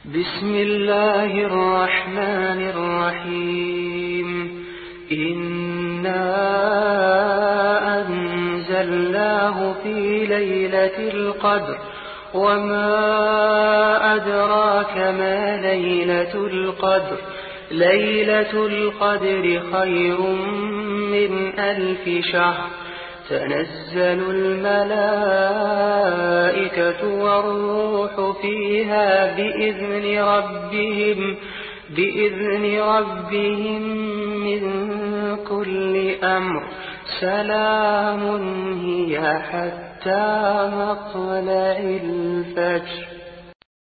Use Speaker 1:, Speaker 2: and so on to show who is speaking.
Speaker 1: بسم الله الرحمن الرحيم. إنا أنزلناه في ليلة القدر وما أدراك ما ليلة القدر. ليلة القدر خير من 1000 شهر. تنزل الملائكة والروح فيها بإذن ربهم من كل أمر. سلام هي حتى مطلع الفجر.